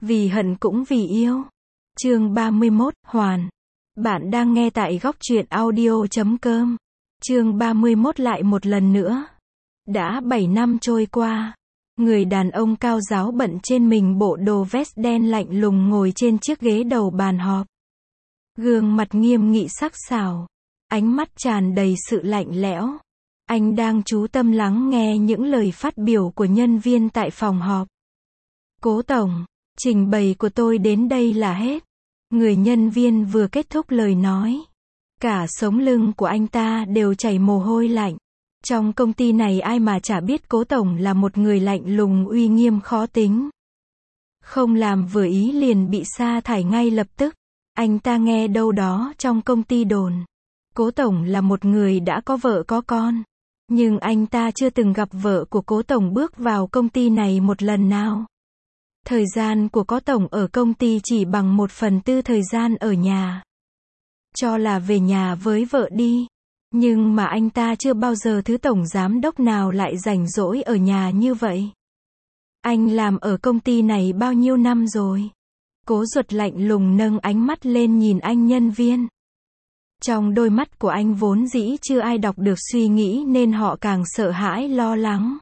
Vì hận cũng vì yêu. Chương 31, Hoàn. Bạn đang nghe tại góc truyện audio.com. Chương 31 lại một lần nữa. Đã 7 năm trôi qua. Người đàn ông cao ráo bận trên mình bộ đồ vest đen lạnh lùng ngồi trên chiếc ghế đầu bàn họp. Gương mặt nghiêm nghị sắc sảo. Ánh mắt tràn đầy sự lạnh lẽo. Anh đang chú tâm lắng nghe những lời phát biểu của nhân viên tại phòng họp. Cố tổng, trình bày của tôi đến đây là hết. Người nhân viên vừa kết thúc lời nói. Cả sống lưng của anh ta đều chảy mồ hôi lạnh. Trong công ty này ai mà chả biết Cố tổng là một người lạnh lùng uy nghiêm khó tính. Không làm vừa ý liền bị sa thải ngay lập tức. Anh ta nghe đâu đó trong công ty đồn. Cố tổng là một người đã có vợ có con. Nhưng anh ta chưa từng gặp vợ của Cố tổng bước vào công ty này một lần nào. Thời gian của Cố tổng ở công ty chỉ bằng 1/4 thời gian ở nhà. Cho là về nhà với vợ đi. Nhưng mà anh ta chưa bao giờ thứ tổng giám đốc nào lại rảnh rỗi ở nhà như vậy. Anh làm ở công ty này bao nhiêu năm rồi? Cố Duật lạnh lùng nâng ánh mắt lên nhìn anh nhân viên. Trong đôi mắt của anh vốn dĩ chưa ai đọc được suy nghĩ nên họ càng sợ hãi lo lắng.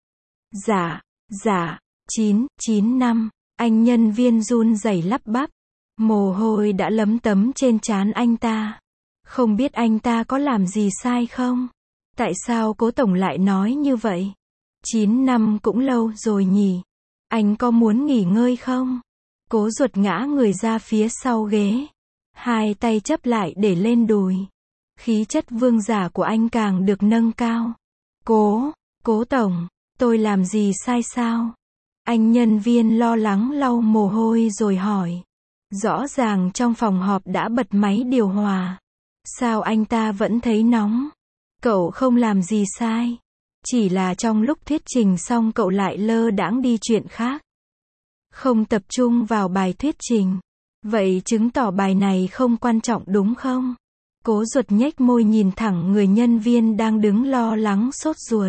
Dạ, 9 năm, anh nhân viên run rẩy lắp bắp. Mồ hôi đã lấm tấm trên trán anh ta. Không biết anh ta có làm gì sai không? Tại sao Cố tổng lại nói như vậy? 9 năm cũng lâu rồi nhỉ? Anh có muốn nghỉ ngơi không? Cố Duật ngã người ra phía sau ghế. Hai tay chấp lại để lên đùi. Khí chất vương giả của anh càng được nâng cao. Cố tổng, tôi làm gì sai sao? Anh nhân viên lo lắng lau mồ hôi rồi hỏi. Rõ ràng trong phòng họp đã bật máy điều hòa. Sao anh ta vẫn thấy nóng? Cậu không làm gì sai. Chỉ là trong lúc thuyết trình xong cậu lại lơ đãng đi chuyện khác. Không tập trung vào bài thuyết trình. Vậy chứng tỏ bài này không quan trọng đúng không? Cố Duật nhếch môi nhìn thẳng người nhân viên đang đứng lo lắng sốt ruột.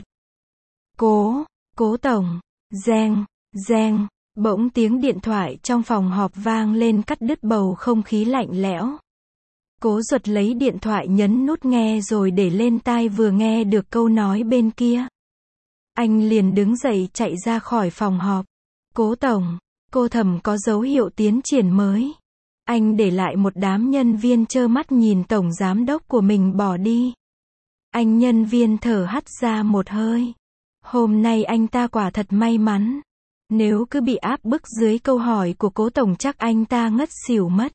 Cố tổng. Reng. Bỗng tiếng điện thoại trong phòng họp vang lên cắt đứt bầu không khí lạnh lẽo. Cố Duật lấy điện thoại nhấn nút nghe rồi để lên tai vừa nghe được câu nói bên kia. Anh liền đứng dậy chạy ra khỏi phòng họp. Cố tổng, cô Thẩm có dấu hiệu tiến triển mới. Anh để lại một đám nhân viên trơ mắt nhìn tổng giám đốc của mình bỏ đi. Anh nhân viên thở hắt ra một hơi. Hôm nay anh ta quả thật may mắn. Nếu cứ bị áp bức dưới câu hỏi của Cố tổng chắc anh ta ngất xỉu mất.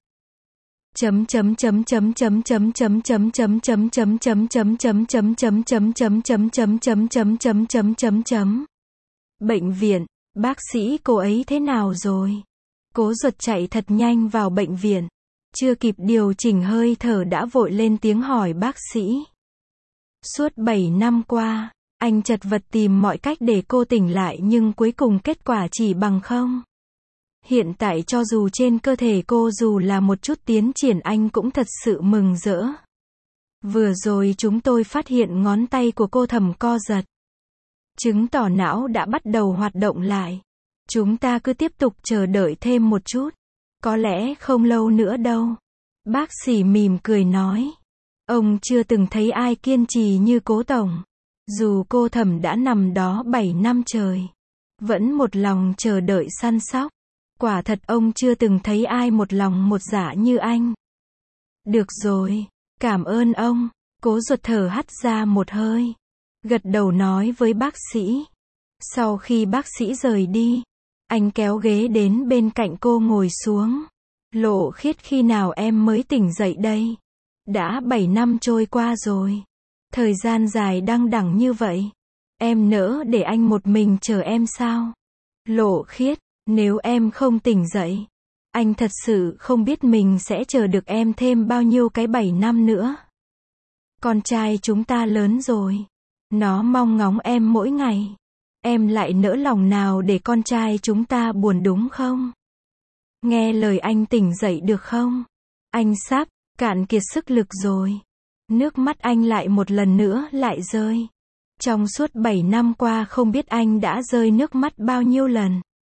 Bệnh viện, bác sĩ cô ấy thế nào rồi? Cố Duật chạy thật nhanh vào bệnh viện. Chưa kịp điều chỉnh hơi thở đã vội lên tiếng hỏi bác sĩ. Suốt 7 năm qua, anh chật vật tìm mọi cách để cô tỉnh lại nhưng cuối cùng kết quả chỉ bằng không. Hiện tại cho dù trên cơ thể cô dù là một chút tiến triển anh cũng thật sự mừng rỡ. Vừa rồi chúng tôi phát hiện ngón tay của cô Thẩm co giật. Chứng tỏ não đã bắt đầu hoạt động lại. Chúng ta cứ tiếp tục chờ đợi thêm một chút. Có lẽ không lâu nữa đâu. Bác sĩ mỉm cười nói. Ông chưa từng thấy ai kiên trì như Cố tổng. Dù cô Thẩm đã nằm đó 7 năm trời. Vẫn một lòng chờ đợi săn sóc. Quả thật ông chưa từng thấy ai một lòng một dạ như anh. Được rồi, cảm ơn ông. Cố Duật thở hắt ra một hơi. Gật đầu nói với bác sĩ. Sau khi bác sĩ rời đi, anh kéo ghế đến bên cạnh cô ngồi xuống. Lộ Khiết, khi nào em mới tỉnh dậy đây? Đã 7 năm trôi qua rồi. Thời gian dài đăng đẳng như vậy. Em nỡ để anh một mình chờ em sao? Lộ Khiết, nếu em không tỉnh dậy, anh thật sự không biết mình sẽ chờ được em thêm bao nhiêu cái 7 năm nữa. Con trai chúng ta lớn rồi. Nó mong ngóng em mỗi ngày. Em lại nỡ lòng nào để con trai chúng ta buồn đúng không? Nghe lời anh tỉnh dậy được không? Anh sắp cạn kiệt sức lực rồi. Nước mắt anh lại một lần nữa lại rơi. Trong suốt 7 năm qua không biết anh đã rơi nước mắt bao nhiêu lần.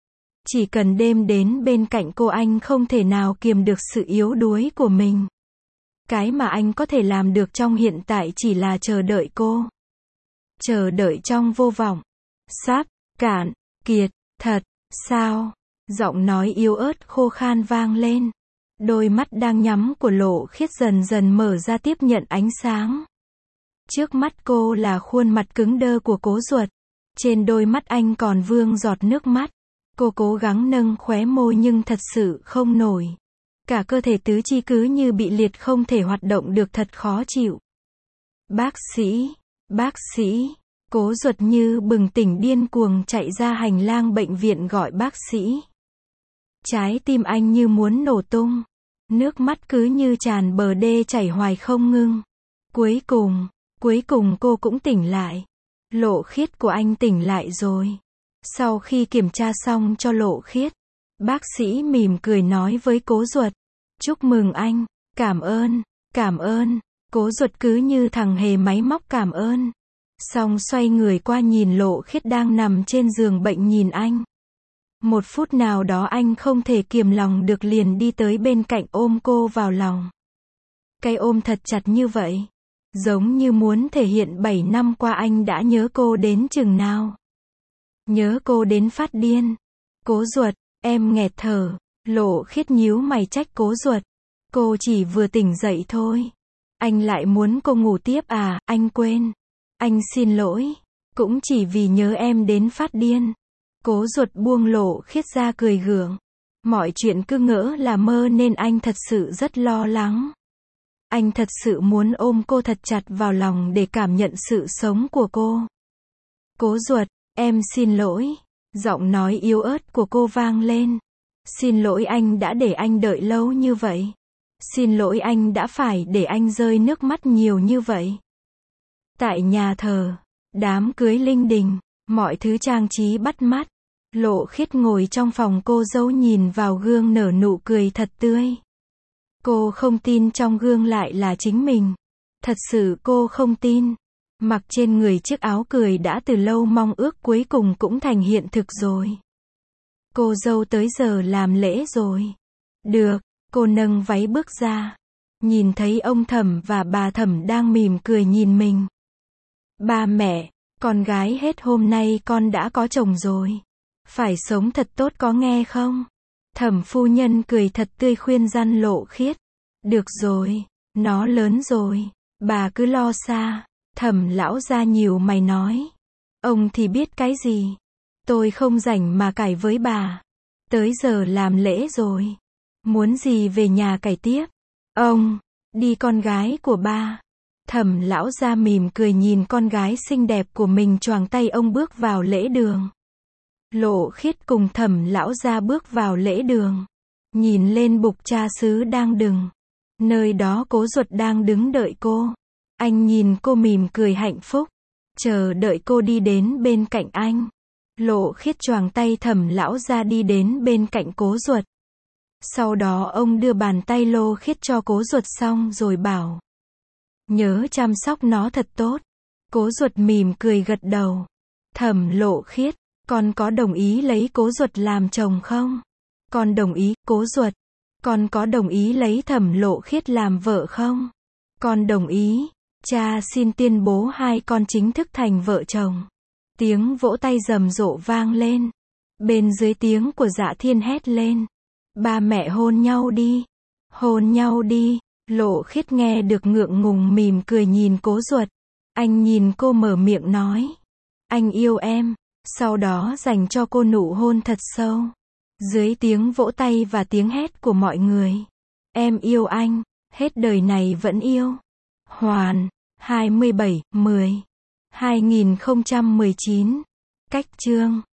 Chỉ cần đêm đến bên cạnh cô anh không thể nào kiềm được sự yếu đuối của mình. Cái mà anh có thể làm được trong hiện tại chỉ là chờ đợi cô. Chờ đợi trong vô vọng. Sắp, cạn, kiệt, thật, sao? Giọng nói yếu ớt khô khan vang lên. Đôi mắt đang nhắm của Lộ Khiết dần dần mở ra tiếp nhận ánh sáng. Trước mắt cô là khuôn mặt cứng đơ của Cố Duật. Trên đôi mắt anh còn vương giọt nước mắt. Cô cố gắng nâng khóe môi nhưng thật sự không nổi. Cả cơ thể tứ chi cứ như bị liệt không thể hoạt động được, thật khó chịu. Bác sĩ, Cố Duật như bừng tỉnh điên cuồng chạy ra hành lang bệnh viện gọi bác sĩ. Trái tim anh như muốn nổ tung. Nước mắt cứ như tràn bờ đê chảy hoài không ngưng. Cuối cùng cô cũng tỉnh lại. Lộ Khiết của anh tỉnh lại rồi. Sau khi kiểm tra xong cho Lộ Khiết, bác sĩ mỉm cười nói với Cố Duật. Chúc mừng anh, cảm ơn. Cố Duật cứ như thằng hề máy móc cảm ơn. Xong xoay người qua nhìn Lộ Khiết đang nằm trên giường bệnh nhìn anh. Một phút nào đó anh không thể kiềm lòng được liền đi tới bên cạnh ôm cô vào lòng. Cái ôm thật chặt như vậy. Giống như muốn thể hiện 7 năm qua anh đã nhớ cô đến chừng nào. Nhớ cô đến phát điên. Cố Duật, em nghẹt thở. Lộ Khiết nhíu mày trách Cố Duật. Cô chỉ vừa tỉnh dậy thôi. Anh lại muốn cô ngủ tiếp à, anh quên. Anh xin lỗi. Cũng chỉ vì nhớ em đến phát điên. Cố Duật buông Lộ Khiết ra cười gượng. Mọi chuyện cứ ngỡ là mơ nên anh thật sự rất lo lắng. Anh thật sự muốn ôm cô thật chặt vào lòng để cảm nhận sự sống của cô. Cố Duật, em xin lỗi. Giọng nói yếu ớt của cô vang lên. Xin lỗi anh đã để anh đợi lâu như vậy. Xin lỗi anh đã phải để anh rơi nước mắt nhiều như vậy. Tại nhà thờ, đám cưới linh đình, mọi thứ trang trí bắt mắt. Lộ Khiết ngồi trong phòng cô dâu nhìn vào gương nở nụ cười thật tươi. Cô không tin trong gương lại là chính mình. Thật sự cô không tin. Mặc trên người chiếc áo cười đã từ lâu mong ước cuối cùng cũng thành hiện thực rồi. Cô dâu tới giờ làm lễ rồi. Được, cô nâng váy bước ra. Nhìn thấy ông Thẩm và bà Thẩm đang mỉm cười nhìn mình. Ba mẹ, con gái hết hôm nay con đã có chồng rồi. Phải sống thật tốt có nghe không? Thẩm phu nhân cười thật tươi khuyên răn Lộ Khiết. Được rồi, nó lớn rồi, bà cứ lo xa. Thẩm lão gia nhíu mày nói. Ông thì biết cái gì? Tôi không rảnh mà cãi với bà. Tới giờ làm lễ rồi. Muốn gì về nhà cãi tiếp? Ông, đi con gái của ba. Thẩm lão gia mỉm cười nhìn con gái xinh đẹp của mình choàng tay ông bước vào lễ đường. Lộ Khiết cùng Thẩm lão gia bước vào lễ đường. Nhìn lên bục cha xứ đang đừng. Nơi đó Cố Duật đang đứng đợi cô. Anh nhìn cô mỉm cười hạnh phúc. Chờ đợi cô đi đến bên cạnh anh. Lộ Khiết choàng tay Thẩm lão gia đi đến bên cạnh Cố Duật. Sau đó ông đưa bàn tay Lộ Khiết cho Cố Duật xong rồi bảo. Nhớ chăm sóc nó thật tốt. Cố Duật mỉm cười gật đầu. Thẩm Lộ Khiết, con có đồng ý lấy Cố Duật làm chồng không? Con đồng ý, Cố Duật. Con có đồng ý lấy Thẩm Lộ Khiết làm vợ không? Con đồng ý. Cha xin tuyên bố hai con chính thức thành vợ chồng. Tiếng vỗ tay rầm rộ vang lên. Bên dưới tiếng của Dạ Thiên hét lên. Ba mẹ hôn nhau đi. Hôn nhau đi. Lộ Khiết nghe được ngượng ngùng mỉm cười nhìn Cố Duật. Anh nhìn cô mở miệng nói. Anh yêu em. Sau đó dành cho cô nụ hôn thật sâu. Dưới tiếng vỗ tay và tiếng hét của mọi người. Em yêu anh. Hết đời này vẫn yêu. Hoàn. 27/10/2019. Cách chương